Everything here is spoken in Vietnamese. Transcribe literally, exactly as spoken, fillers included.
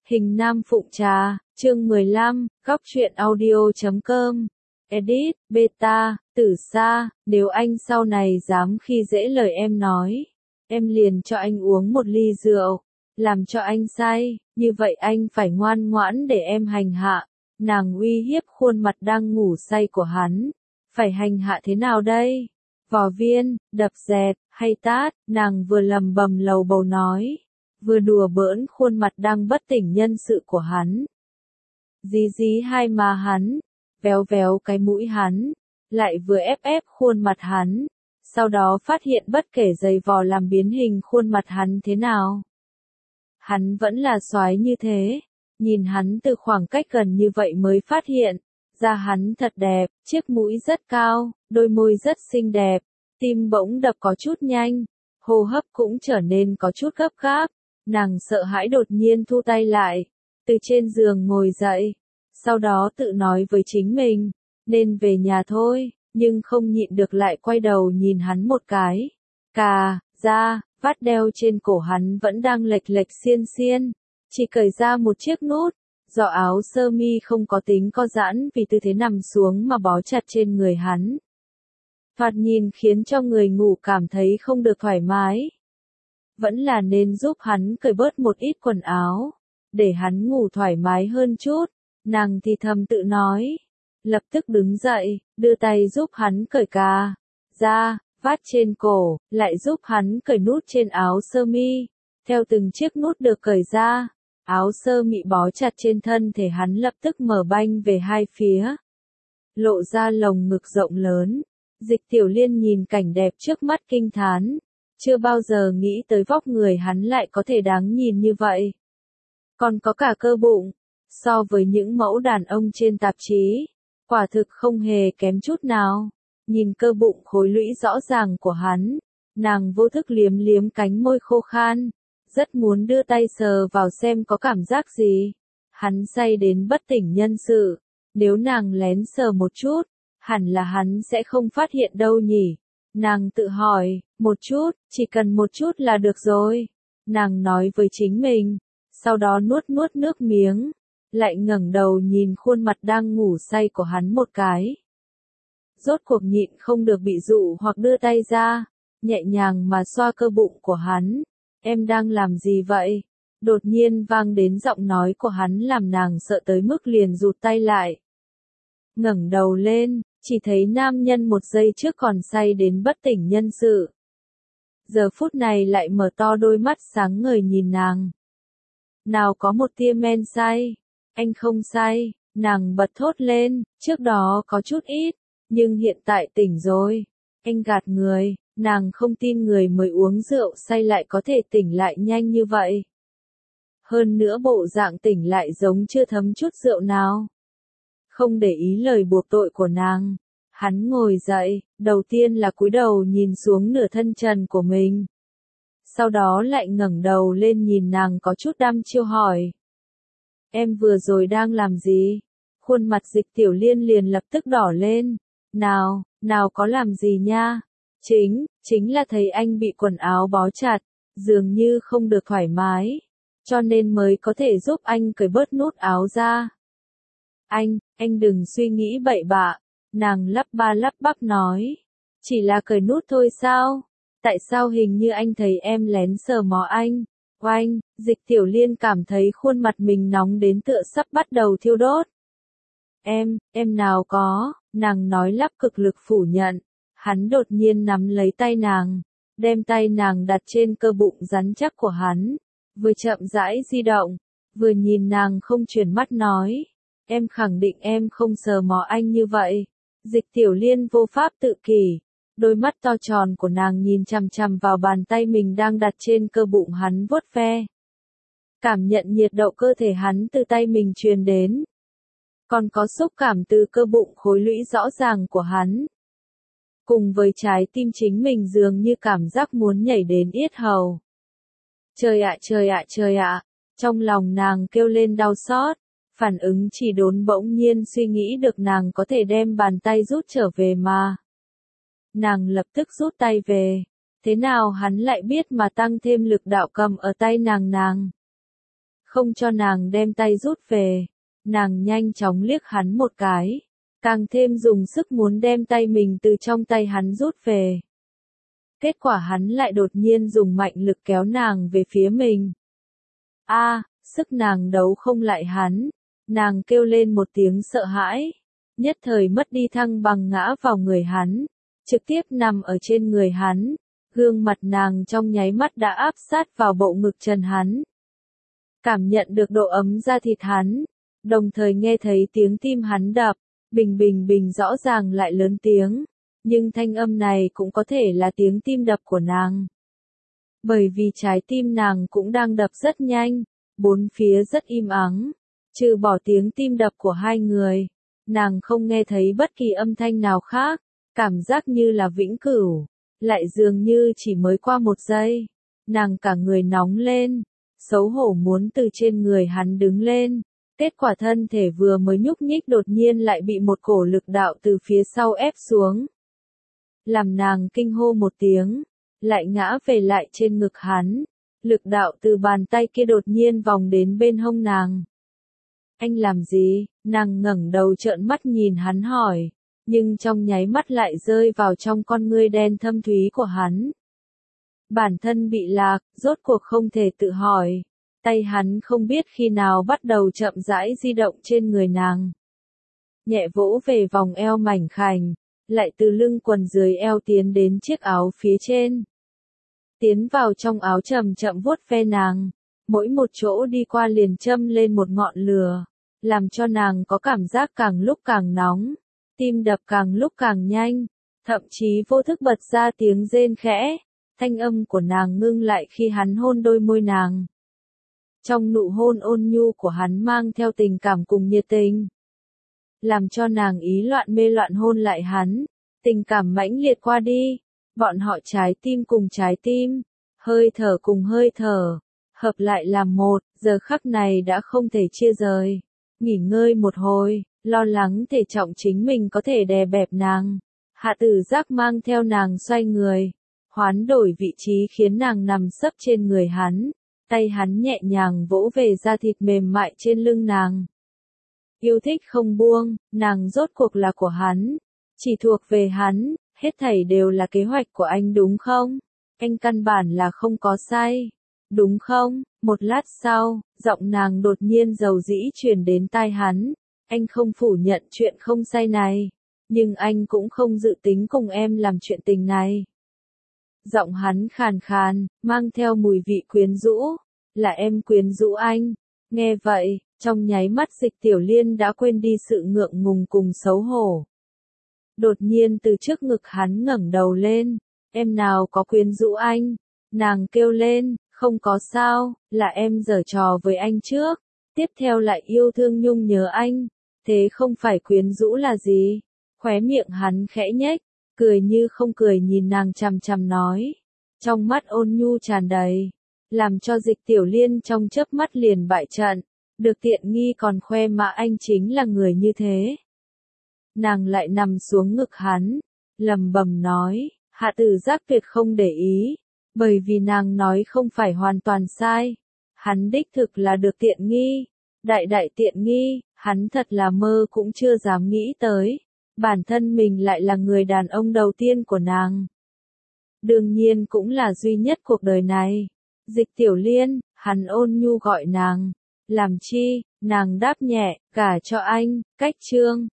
Hình Nam Phụng Trà, chương mười lăm, góc truyện audio chấm com. Edit, beta, Tử Sa, nếu anh sau này dám khi dễ lời em nói, em liền cho anh uống một ly rượu, làm cho anh say, như vậy anh phải ngoan ngoãn để em hành hạ. Nàng uy hiếp khuôn mặt đang ngủ say của hắn. Phải hành hạ thế nào đây? Vò viên, đập dẹt, hay tát, nàng vừa lầm bầm lầu bầu nói, vừa đùa bỡn khuôn mặt đang bất tỉnh nhân sự của hắn. Dí dí hai má hắn, véo véo cái mũi hắn, lại vừa ép ép khuôn mặt hắn, sau đó phát hiện bất kể giày vò làm biến hình khuôn mặt hắn thế nào. Hắn vẫn là soái như thế, nhìn hắn từ khoảng cách gần như vậy mới phát hiện, da hắn thật đẹp, chiếc mũi rất cao, đôi môi rất xinh đẹp, tim bỗng đập có chút nhanh, hô hấp cũng trở nên có chút gấp gáp, nàng sợ hãi đột nhiên thu tay lại, từ trên giường ngồi dậy, sau đó tự nói với chính mình, nên về nhà thôi, nhưng không nhịn được lại quay đầu nhìn hắn một cái, cà, da, vát đeo trên cổ hắn vẫn đang lệch lệch xiên xiên, chỉ cởi ra một chiếc nút, do áo sơ mi không có tính co giãn vì tư thế nằm xuống mà bó chặt trên người hắn. Thoạt nhìn khiến cho người ngủ cảm thấy không được thoải mái. Vẫn là nên giúp hắn cởi bớt một ít quần áo, để hắn ngủ thoải mái hơn chút, nàng thì thầm tự nói. Lập tức đứng dậy, đưa tay giúp hắn cởi cà, da, vát trên cổ, lại giúp hắn cởi nút trên áo sơ mi. Theo từng chiếc nút được cởi ra, áo sơ mi bó chặt trên thân thể hắn lập tức mở banh về hai phía. Lộ ra lồng ngực rộng lớn, Dịch Tiểu Liên nhìn cảnh đẹp trước mắt kinh thán. Chưa bao giờ nghĩ tới vóc người hắn lại có thể đáng nhìn như vậy. Còn có cả cơ bụng, so với những mẫu đàn ông trên tạp chí, quả thực không hề kém chút nào. Nhìn cơ bụng khối lũy rõ ràng của hắn, nàng vô thức liếm liếm cánh môi khô khan, rất muốn đưa tay sờ vào xem có cảm giác gì. Hắn say đến bất tỉnh nhân sự, nếu nàng lén sờ một chút, hẳn là hắn sẽ không phát hiện đâu nhỉ. Nàng tự hỏi, một chút, chỉ cần một chút là được rồi. Nàng nói với chính mình, sau đó nuốt nuốt nước miếng, lại ngẩng đầu nhìn khuôn mặt đang ngủ say của hắn một cái. Rốt cuộc nhịn không được bị dụ hoặc đưa tay ra, nhẹ nhàng mà xoa cơ bụng của hắn. Em đang làm gì vậy? Đột nhiên vang đến giọng nói của hắn làm nàng sợ tới mức liền rụt tay lại. Ngẩng đầu lên, chỉ thấy nam nhân một giây trước còn say đến bất tỉnh nhân sự. Giờ phút này lại mở to đôi mắt sáng ngời nhìn nàng. Nào có một tia men say, anh không say, nàng bật thốt lên, trước đó có chút ít, nhưng hiện tại tỉnh rồi. Anh gạt người, nàng không tin người mới uống rượu say lại có thể tỉnh lại nhanh như vậy. Hơn nữa bộ dạng tỉnh lại giống chưa thấm chút rượu nào. Không để ý lời buộc tội của nàng, hắn ngồi dậy, đầu tiên là cúi đầu nhìn xuống nửa thân trần của mình. Sau đó lại ngẩng đầu lên nhìn nàng có chút đăm chiêu hỏi. Em vừa rồi đang làm gì? Khuôn mặt Dịch Tiểu Liên liền lập tức đỏ lên. Nào, nào có làm gì nha? Chính, chính là thấy anh bị quần áo bó chặt, dường như không được thoải mái, cho nên mới có thể giúp anh cởi bớt nút áo ra. Anh, anh đừng suy nghĩ bậy bạ, nàng lắp ba lắp bắp nói. Chỉ là cởi nút thôi sao? Tại sao hình như anh thấy em lén sờ mó anh? Oanh, Dịch Tiểu Liên cảm thấy khuôn mặt mình nóng đến tựa sắp bắt đầu thiêu đốt. Em, em nào có, nàng nói lắp cực lực phủ nhận. Hắn đột nhiên nắm lấy tay nàng, đem tay nàng đặt trên cơ bụng rắn chắc của hắn, vừa chậm rãi di động, vừa nhìn nàng không chuyển mắt nói. Em khẳng định em không sờ mó anh như vậy. Dịch Tiểu Liên vô pháp tự kỷ. Đôi mắt to tròn của nàng nhìn chằm chằm vào bàn tay mình đang đặt trên cơ bụng hắn vuốt ve. Cảm nhận nhiệt độ cơ thể hắn từ tay mình truyền đến. Còn có xúc cảm từ cơ bụng khối lũy rõ ràng của hắn. Cùng với trái tim chính mình dường như cảm giác muốn nhảy đến yết hầu. Trời ạ trời ạ trời ạ, trong lòng nàng kêu lên đau xót. Phản ứng chỉ đốn bỗng nhiên suy nghĩ được nàng có thể đem bàn tay rút trở về mà. Nàng lập tức rút tay về. Thế nào hắn lại biết mà tăng thêm lực đạo cầm ở tay nàng nàng? không cho nàng đem tay rút về. Nàng nhanh chóng liếc hắn một cái, càng thêm dùng sức muốn đem tay mình từ trong tay hắn rút về. Kết quả hắn lại đột nhiên dùng mạnh lực kéo nàng về phía mình. A, sức nàng đấu không lại hắn, nàng kêu lên một tiếng sợ hãi, nhất thời mất đi thăng bằng ngã vào người hắn, trực tiếp nằm ở trên người hắn, gương mặt nàng trong nháy mắt đã áp sát vào bộ ngực chân hắn. Cảm nhận được độ ấm da thịt hắn, đồng thời nghe thấy tiếng tim hắn đập, bình bình bình rõ ràng lại lớn tiếng, nhưng thanh âm này cũng có thể là tiếng tim đập của nàng. Bởi vì trái tim nàng cũng đang đập rất nhanh, bốn phía rất im ắng, trừ bỏ tiếng tim đập của hai người, nàng không nghe thấy bất kỳ âm thanh nào khác, cảm giác như là vĩnh cửu, lại dường như chỉ mới qua một giây, nàng cả người nóng lên, xấu hổ muốn từ trên người hắn đứng lên, kết quả thân thể vừa mới nhúc nhích đột nhiên lại bị một cổ lực đạo từ phía sau ép xuống. Làm nàng kinh hô một tiếng, lại ngã về lại trên ngực hắn, lực đạo từ bàn tay kia đột nhiên vòng đến bên hông nàng. Anh làm gì? Nàng ngẩng đầu trợn mắt nhìn hắn hỏi, nhưng trong nháy mắt lại rơi vào trong con ngươi đen thâm thúy của hắn. Bản thân bị lạc, rốt cuộc không thể tự hỏi, tay hắn không biết khi nào bắt đầu chậm rãi di động trên người nàng. Nhẹ vỗ về vòng eo mảnh khảnh, lại từ lưng quần dưới eo tiến đến chiếc áo phía trên. Tiến vào trong áo chậm chậm vuốt ve nàng, mỗi một chỗ đi qua liền châm lên một ngọn lửa, làm cho nàng có cảm giác càng lúc càng nóng, tim đập càng lúc càng nhanh, thậm chí vô thức bật ra tiếng rên khẽ, thanh âm của nàng ngưng lại khi hắn hôn đôi môi nàng. Trong nụ hôn ôn nhu của hắn mang theo tình cảm cùng nhiệt tình, làm cho nàng ý loạn mê loạn hôn lại hắn, tình cảm mãnh liệt qua đi, bọn họ trái tim cùng trái tim, hơi thở cùng hơi thở, hợp lại làm một, giờ khắc này đã không thể chia rời. Nghỉ ngơi một hồi, lo lắng thể trọng chính mình có thể đè bẹp nàng, Hạ Tử Giác mang theo nàng xoay người, hoán đổi vị trí khiến nàng nằm sấp trên người hắn, tay hắn nhẹ nhàng vỗ về da thịt mềm mại trên lưng nàng. Yêu thích không buông, nàng rốt cuộc là của hắn, chỉ thuộc về hắn, hết thảy đều là kế hoạch của anh đúng không? Anh căn bản là không có sai, đúng không? Một lát sau, giọng nàng đột nhiên dầu dĩ truyền đến tai hắn, anh không phủ nhận chuyện không sai này, nhưng anh cũng không dự tính cùng em làm chuyện tình này. Giọng hắn khàn khàn, mang theo mùi vị quyến rũ, là em quyến rũ anh. Nghe vậy, trong nháy mắt Dịch Tiểu Liên đã quên đi sự ngượng ngùng cùng xấu hổ. Đột nhiên từ trước ngực hắn ngẩng đầu lên, em nào có quyến rũ anh, nàng kêu lên, không có sao, là em giở trò với anh trước, tiếp theo lại yêu thương nhung nhớ anh, thế không phải quyến rũ là gì, khóe miệng hắn khẽ nhếch, cười như không cười nhìn nàng chằm chằm nói, trong mắt ôn nhu tràn đầy, làm cho Dịch Tiểu Liên trong chớp mắt liền bại trận, được tiện nghi còn khoe mà anh chính là người như thế. Nàng lại nằm xuống ngực hắn, lầm bầm nói, Hạ Tử Giác tuyệt không để ý, bởi vì nàng nói không phải hoàn toàn sai, hắn đích thực là được tiện nghi, đại đại tiện nghi, hắn thật là mơ cũng chưa dám nghĩ tới, bản thân mình lại là người đàn ông đầu tiên của nàng. Đương nhiên cũng là duy nhất cuộc đời này. Dịch Tiểu Liên, hắn ôn nhu gọi nàng, làm chi, nàng đáp nhẹ, gả cho anh, cách chương.